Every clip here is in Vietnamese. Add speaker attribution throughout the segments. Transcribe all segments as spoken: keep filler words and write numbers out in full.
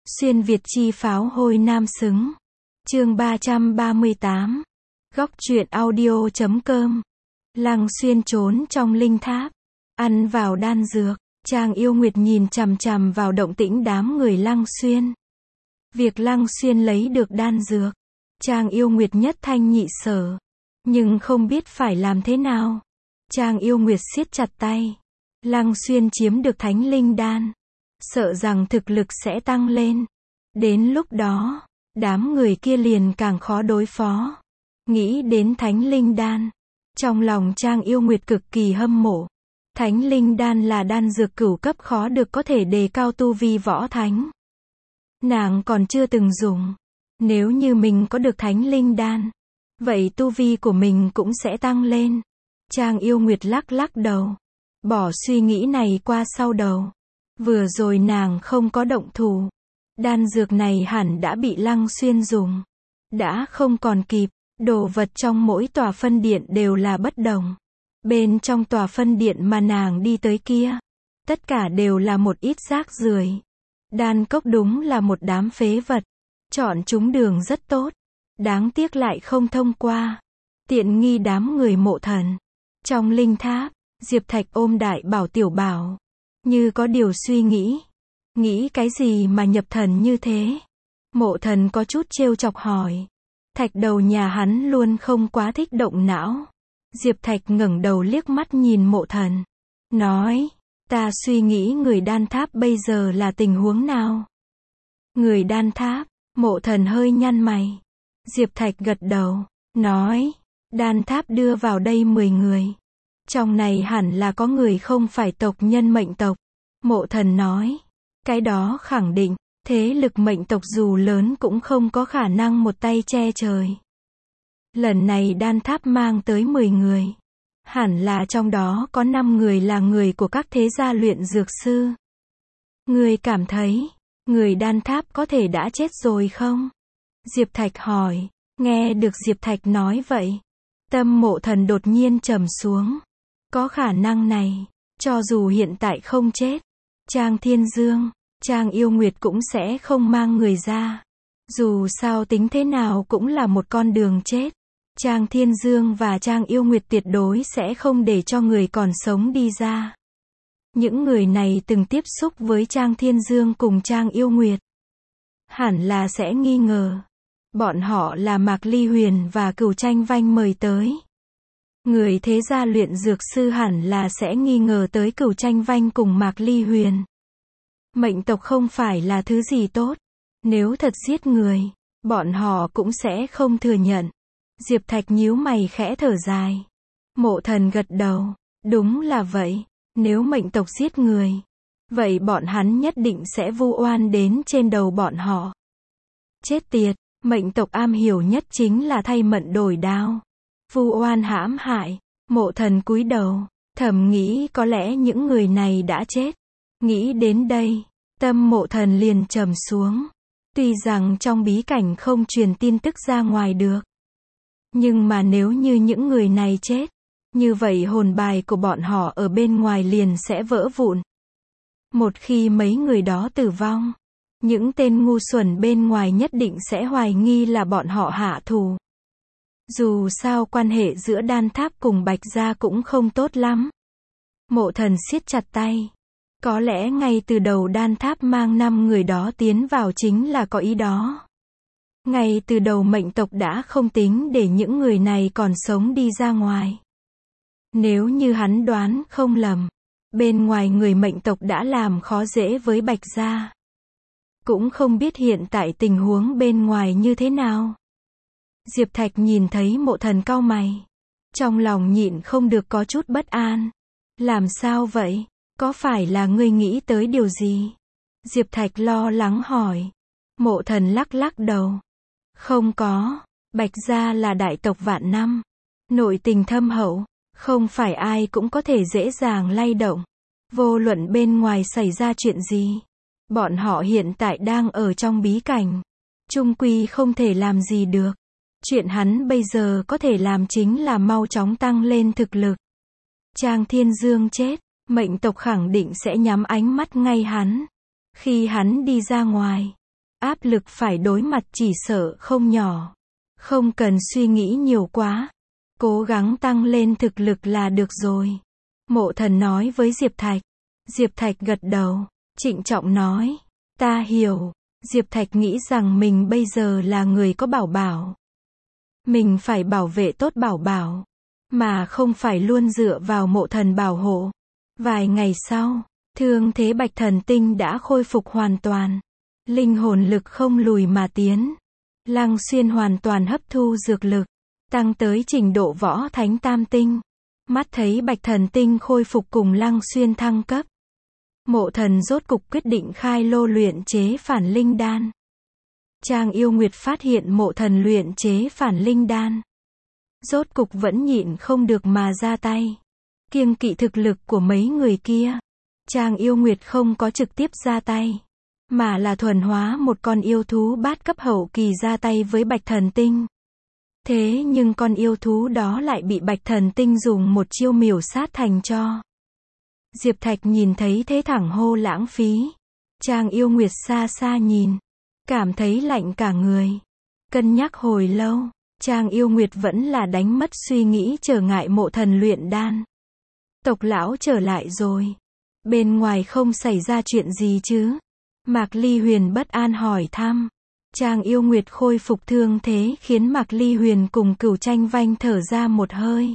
Speaker 1: Xuyên Việt chi pháo hôi nam xứng. Chương ba trăm ba mươi tám. Góc truyện audio chấm com. Lăng Xuyên trốn trong linh tháp, ăn vào đan dược. Trang Yêu Nguyệt nhìn chằm chằm vào động tĩnh đám người Lăng Xuyên. Việc Lăng Xuyên lấy được đan dược, Trang Yêu Nguyệt nhất thanh nhị sở, nhưng không biết phải làm thế nào. Trang Yêu Nguyệt siết chặt tay. Lăng Xuyên chiếm được thánh linh đan, sợ rằng thực lực sẽ tăng lên. Đến lúc đó, đám người kia liền càng khó đối phó. Nghĩ đến thánh linh đan, trong lòng Trang Yêu Nguyệt cực kỳ hâm mộ. Thánh linh đan là đan dược cửu cấp khó được có thể đề cao tu vi võ thánh. Nàng còn chưa từng dùng. Nếu như mình có được thánh linh đan, vậy tu vi của mình cũng sẽ tăng lên. Trang Yêu Nguyệt lắc lắc đầu, bỏ suy nghĩ này qua sau đầu. Vừa rồi nàng không có động thủ, đan dược này hẳn đã bị Lăng Xuyên dùng. Đã không còn kịp, đồ vật trong mỗi tòa phân điện đều là bất đồng. Bên trong tòa phân điện mà nàng đi tới kia, tất cả đều là một ít rác rưởi. Đan cốc đúng là một đám phế vật. Chọn chúng đường rất tốt, đáng tiếc lại không thông qua. Tiện nghi đám người Mộ Thần. Trong linh tháp, Diệp Thạch ôm Đại Bảo Tiểu Bảo, như có điều suy nghĩ. Nghĩ cái gì mà nhập thần như thế? Mộ Thần có chút trêu chọc hỏi. Thạch đầu nhà hắn luôn không quá thích động não. Diệp Thạch ngẩng đầu liếc mắt nhìn Mộ Thần, nói, ta suy nghĩ người đan tháp bây giờ là tình huống nào? Người đan tháp? Mộ Thần hơi nhăn mày. Diệp Thạch gật đầu, nói, đan tháp đưa vào đây mười người. Trong này hẳn là có người không phải tộc nhân mệnh tộc. Mộ Thần nói, cái đó khẳng định, thế lực mệnh tộc dù lớn cũng không có khả năng một tay che trời. Lần này đan tháp mang tới mười người. Hẳn là trong đó có năm người là người của các thế gia luyện dược sư. Người cảm thấy, người đan tháp có thể đã chết rồi không? Diệp Thạch hỏi. Nghe được Diệp Thạch nói vậy, tâm Mộ Thần đột nhiên trầm xuống. Có khả năng này, cho dù hiện tại không chết, Trang Thiên Dương, Trang Yêu Nguyệt cũng sẽ không mang người ra. Dù sao tính thế nào cũng là một con đường chết. Trang Thiên Dương và Trang Yêu Nguyệt tuyệt đối sẽ không để cho người còn sống đi ra. Những người này từng tiếp xúc với Trang Thiên Dương cùng Trang Yêu Nguyệt, hẳn là sẽ nghi ngờ. Bọn họ là Mạc Ly Huyền và Cửu Tranh Vanh mời tới. Người thế gia luyện dược sư hẳn là sẽ nghi ngờ tới Cửu Tranh Vanh cùng Mạc Ly Huyền. Mệnh tộc không phải là thứ gì tốt. Nếu thật giết người, bọn họ cũng sẽ không thừa nhận. Diệp Thạch nhíu mày khẽ thở dài. Mộ Thần gật đầu. Đúng là vậy. Nếu mệnh tộc giết người, vậy bọn hắn nhất định sẽ vu oan đến trên đầu bọn họ. Chết tiệt, mệnh tộc am hiểu nhất chính là thay mệnh đổi đao. Vu oan hãm hại. Mộ Thần cúi đầu, thầm nghĩ có lẽ những người này đã chết. Nghĩ đến đây, tâm Mộ Thần liền trầm xuống. Tuy rằng trong bí cảnh không truyền tin tức ra ngoài được, nhưng mà nếu như những người này chết, như vậy hồn bài của bọn họ ở bên ngoài liền sẽ vỡ vụn. Một khi mấy người đó tử vong, những tên ngu xuẩn bên ngoài nhất định sẽ hoài nghi là bọn họ hạ thủ. Dù sao quan hệ giữa đan tháp cùng Bạch Gia cũng không tốt lắm. Mộ Thần siết chặt tay. Có lẽ ngay từ đầu đan tháp mang năm người đó tiến vào chính là có ý đó. Ngay từ đầu mệnh tộc đã không tính để những người này còn sống đi ra ngoài. Nếu như hắn đoán không lầm, bên ngoài người mệnh tộc đã làm khó dễ với Bạch Gia. Cũng không biết hiện tại tình huống bên ngoài như thế nào. Diệp Thạch nhìn thấy Mộ Thần cau mày, trong lòng nhịn không được có chút bất an. Làm sao vậy? Có phải là ngươi nghĩ tới điều gì? Diệp Thạch lo lắng hỏi. Mộ Thần lắc lắc đầu. Không có, Bạch Gia là đại tộc vạn năm. Nội tình thâm hậu, không phải ai cũng có thể dễ dàng lay động. Vô luận bên ngoài xảy ra chuyện gì, bọn họ hiện tại đang ở trong bí cảnh. Chung quy không thể làm gì được. Chuyện hắn bây giờ có thể làm chính là mau chóng tăng lên thực lực. Trang Thiên Dương chết, mệnh tộc khẳng định sẽ nhắm ánh mắt ngay hắn. Khi hắn đi ra ngoài, Áp lực phải đối mặt chỉ sợ không nhỏ. Không cần suy nghĩ nhiều quá. Cố gắng tăng lên thực lực là được rồi. Mộ Thần nói với Diệp Thạch. Diệp Thạch gật đầu, trịnh trọng nói. Ta hiểu. Diệp Thạch nghĩ rằng mình bây giờ là người có Bảo Bảo. Mình phải bảo vệ tốt Bảo Bảo. Mà không phải luôn dựa vào Mộ Thần bảo hộ. Vài ngày sau, thương thế Bạch Thần Tinh đã khôi phục hoàn toàn. Linh hồn lực không lùi mà tiến. Lăng Xuyên hoàn toàn hấp thu dược lực. Tăng tới trình độ võ thánh tam tinh. Mắt thấy Bạch Thần Tinh khôi phục cùng Lăng Xuyên thăng cấp. Mộ Thần rốt cục quyết định khai lô luyện chế phản linh đan. Trang Yêu Nguyệt phát hiện Mộ Thần luyện chế phản linh đan. Rốt cục vẫn nhịn không được mà ra tay. Kiêng kỵ thực lực của mấy người kia. Trang Yêu Nguyệt không có trực tiếp ra tay. Mà là thuần hóa một con yêu thú bát cấp hậu kỳ ra tay với Bạch Thần Tinh. Thế nhưng con yêu thú đó lại bị Bạch Thần Tinh dùng một chiêu miểu sát thành tro. Diệp Thạch nhìn thấy thế thẳng hô lãng phí. Trang Yêu Nguyệt xa xa nhìn. Cảm thấy lạnh cả người. Cân nhắc hồi lâu. Trang Yêu Nguyệt vẫn là đánh mất suy nghĩ trở ngại Mộ Thần luyện đan. Tộc lão trở lại rồi. Bên ngoài không xảy ra chuyện gì chứ? Mạc Ly Huyền bất an hỏi thăm. Trang Yêu Nguyệt khôi phục thương thế khiến Mạc Ly Huyền cùng Cửu Tranh Vanh thở ra một hơi.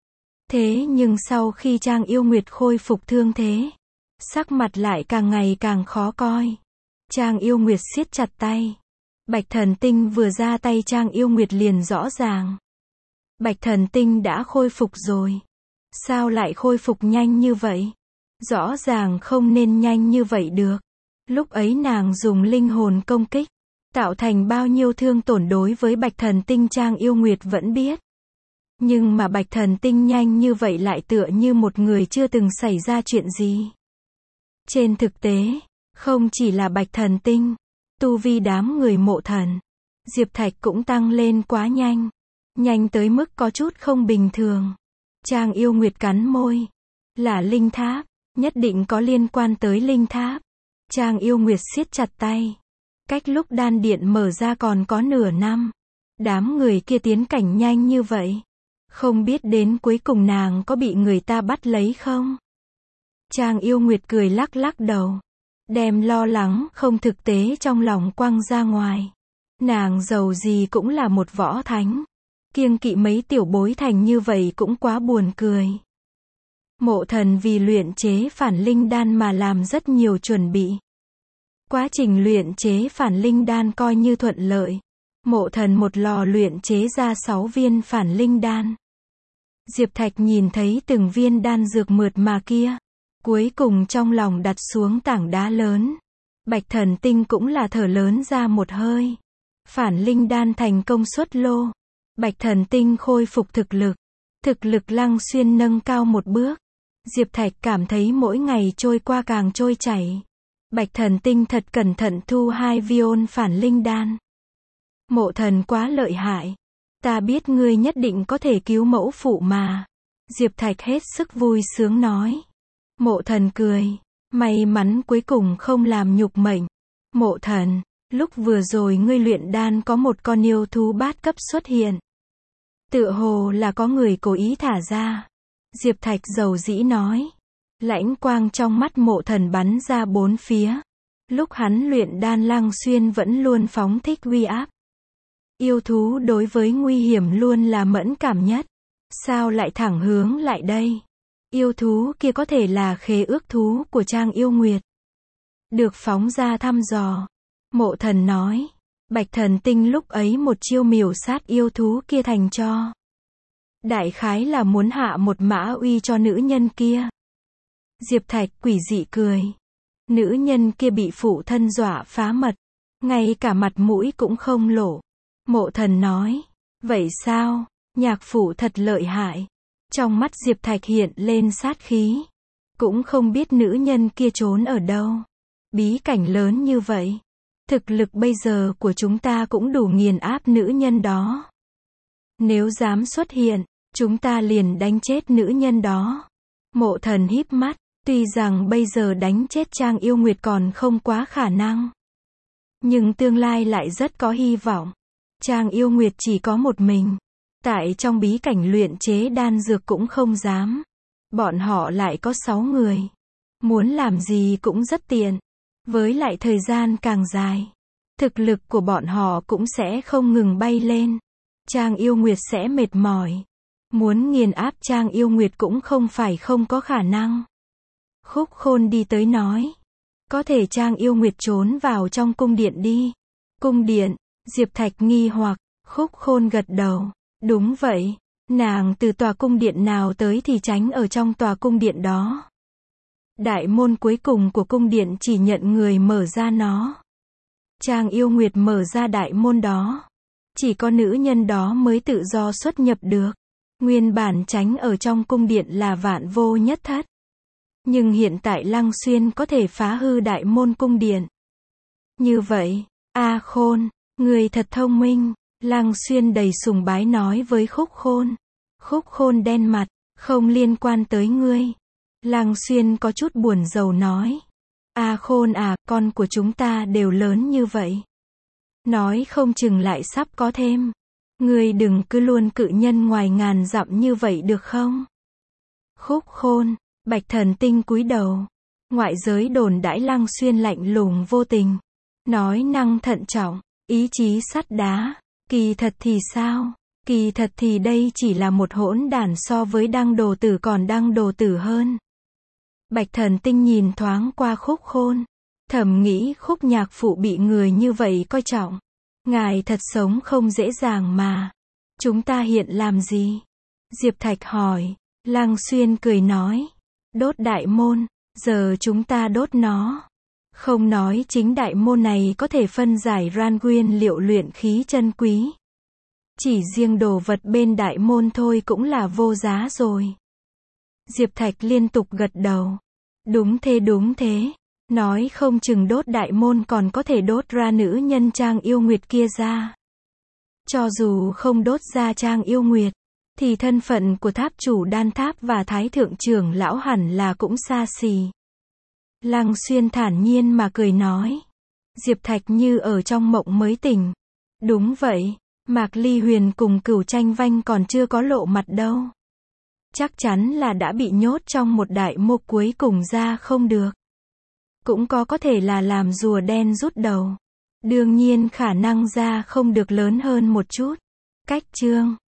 Speaker 1: Thế nhưng sau khi Trang Yêu Nguyệt khôi phục thương thế, sắc mặt lại càng ngày càng khó coi. Trang Yêu Nguyệt siết chặt tay. Bạch Thần Tinh vừa ra tay Trang Yêu Nguyệt liền rõ ràng. Bạch Thần Tinh đã khôi phục rồi. Sao lại khôi phục nhanh như vậy? Rõ ràng không nên nhanh như vậy được. Lúc ấy nàng dùng linh hồn công kích, tạo thành bao nhiêu thương tổn đối với Bạch Thần Tinh Trang Yêu Nguyệt vẫn biết. Nhưng mà Bạch Thần Tinh nhanh như vậy lại tựa như một người chưa từng xảy ra chuyện gì. Trên thực tế, không chỉ là Bạch Thần Tinh, tu vi đám người Mộ Thần, Diệp Thạch cũng tăng lên quá nhanh. Nhanh tới mức có chút không bình thường. Trang Yêu Nguyệt cắn môi. Là linh tháp, nhất định có liên quan tới linh tháp. Trang Yêu Nguyệt siết chặt tay. Cách lúc đan điện mở ra còn có nửa năm. Đám người kia tiến cảnh nhanh như vậy. Không biết đến cuối cùng nàng có bị người ta bắt lấy không? Trang Yêu Nguyệt cười lắc lắc đầu. Đem lo lắng không thực tế trong lòng quăng ra ngoài. Nàng giàu gì cũng là một võ thánh. Kiêng kỵ mấy tiểu bối thành như vậy cũng quá buồn cười. Mộ Thần vì luyện chế phản linh đan mà làm rất nhiều chuẩn bị. Quá trình luyện chế phản linh đan coi như thuận lợi. Mộ Thần một lò luyện chế ra sáu viên phản linh đan. Diệp Thạch nhìn thấy từng viên đan dược mượt mà kia. Cuối cùng trong lòng đặt xuống tảng đá lớn. Bạch Thần Tinh cũng là thở lớn ra một hơi. Phản linh đan thành công xuất lô. Bạch Thần Tinh khôi phục thực lực. Thực lực Lăng Xuyên nâng cao một bước. Diệp Thạch cảm thấy mỗi ngày trôi qua càng trôi chảy. Bạch Thần Tinh thật cẩn thận thu hai viên phản linh đan. Mộ Thần quá lợi hại. Ta biết ngươi nhất định có thể cứu mẫu phụ mà. Diệp Thạch hết sức vui sướng nói. Mộ Thần cười. May mắn cuối cùng không làm nhục mệnh. Mộ Thần, lúc vừa rồi ngươi luyện đan có một con yêu thú bát cấp xuất hiện. Tựa hồ là có người cố ý thả ra. Diệp Thạch dầu dĩ nói. Lãnh quang trong mắt Mộ Thần bắn ra bốn phía. Lúc hắn luyện đan Lăng Xuyên vẫn luôn phóng thích uy áp. Yêu thú đối với nguy hiểm luôn là mẫn cảm nhất. Sao lại thẳng hướng lại đây? Yêu thú kia có thể là khế ước thú của Trang Yêu Nguyệt. Được phóng ra thăm dò. Mộ Thần nói. Bạch Thần Tinh lúc ấy một chiêu miểu sát yêu thú kia thành tro. Đại khái là muốn hạ một mã uy cho nữ nhân kia. Diệp Thạch quỷ dị cười. Nữ nhân kia bị phụ thân dọa phá mật. Ngay cả mặt mũi cũng không lộ. Mộ Thần nói. Vậy sao? Nhạc phụ thật lợi hại. Trong mắt Diệp Thạch hiện lên sát khí. Cũng không biết nữ nhân kia trốn ở đâu. Bí cảnh lớn như vậy. Thực lực bây giờ của chúng ta cũng đủ nghiền áp nữ nhân đó. Nếu dám xuất hiện, chúng ta liền đánh chết nữ nhân đó. Mộ Thần híp mắt. Tuy rằng bây giờ đánh chết Trang Yêu Nguyệt còn không quá khả năng. Nhưng tương lai lại rất có hy vọng. Trang Yêu Nguyệt chỉ có một mình. Tại trong bí cảnh luyện chế đan dược cũng không dám. Bọn họ lại có sáu người. Muốn làm gì cũng rất tiện. Với lại thời gian càng dài, thực lực của bọn họ cũng sẽ không ngừng bay lên. Trang Yêu Nguyệt sẽ mệt mỏi. Muốn nghiền áp Trang Yêu Nguyệt cũng không phải không có khả năng. Khúc Khôn đi tới nói. Có thể Trang Yêu Nguyệt trốn vào trong cung điện đi. Cung điện, Diệp Thạch nghi hoặc, Khúc Khôn gật đầu. Đúng vậy, nàng từ tòa cung điện nào tới thì tránh ở trong tòa cung điện đó. Đại môn cuối cùng của cung điện chỉ nhận người mở ra nó. Trang Yêu Nguyệt mở ra đại môn đó. Chỉ có nữ nhân đó mới tự do xuất nhập được. Nguyên bản tránh ở trong cung điện là Vạn Vô Nhất Thất. Nhưng hiện tại Lăng Xuyên có thể phá hư đại môn cung điện. Như vậy, A Khôn, người thật thông minh. Lăng Xuyên đầy sùng bái nói với Khúc Khôn. Khúc Khôn đen mặt, không liên quan tới ngươi. Lăng Xuyên có chút buồn rầu nói. A Khôn à, con của chúng ta đều lớn như vậy. Nói không chừng lại sắp có thêm. Ngươi đừng cứ luôn cự nhân ngoài ngàn dặm như vậy được không? Khúc Khôn, Bạch Thần Tinh cúi đầu. Ngoại giới đồn đãi Lăng Xuyên lạnh lùng vô tình. Nói năng thận trọng, ý chí sắt đá. Kỳ thật thì sao? Kỳ thật thì đây chỉ là một hỗn đản so với Đăng Đồ Tử còn Đăng Đồ Tử hơn. Bạch Thần Tinh nhìn thoáng qua Khúc Khôn. Thầm nghĩ Khúc nhạc phụ bị người như vậy coi trọng. Ngài thật sống không dễ dàng mà. Chúng ta hiện làm gì? Diệp Thạch hỏi. Lăng Xuyên cười nói. Đốt đại môn, giờ chúng ta đốt nó. Không nói chính đại môn này có thể phân giải ran nguyên liệu luyện khí chân quý. Chỉ riêng đồ vật bên đại môn thôi cũng là vô giá rồi. Diệp Thạch liên tục gật đầu. Đúng thế đúng thế. Nói không chừng đốt đại môn còn có thể đốt ra nữ nhân Trang Yêu Nguyệt kia ra. Cho dù không đốt ra Trang Yêu Nguyệt, thì thân phận của tháp chủ đan tháp và thái thượng trưởng lão hẳn là cũng xa xỉ. Lăng Xuyên thản nhiên mà cười nói. Diệp Thạch như ở trong mộng mới tỉnh. Đúng vậy, Mạc Ly Huyền cùng Cửu Tranh Vanh còn chưa có lộ mặt đâu. Chắc chắn là đã bị nhốt trong một đại mộ cuối cùng ra không được. Cũng có có thể là làm rùa đen rút đầu. Đương nhiên khả năng ra không được lớn hơn một chút. Cách chương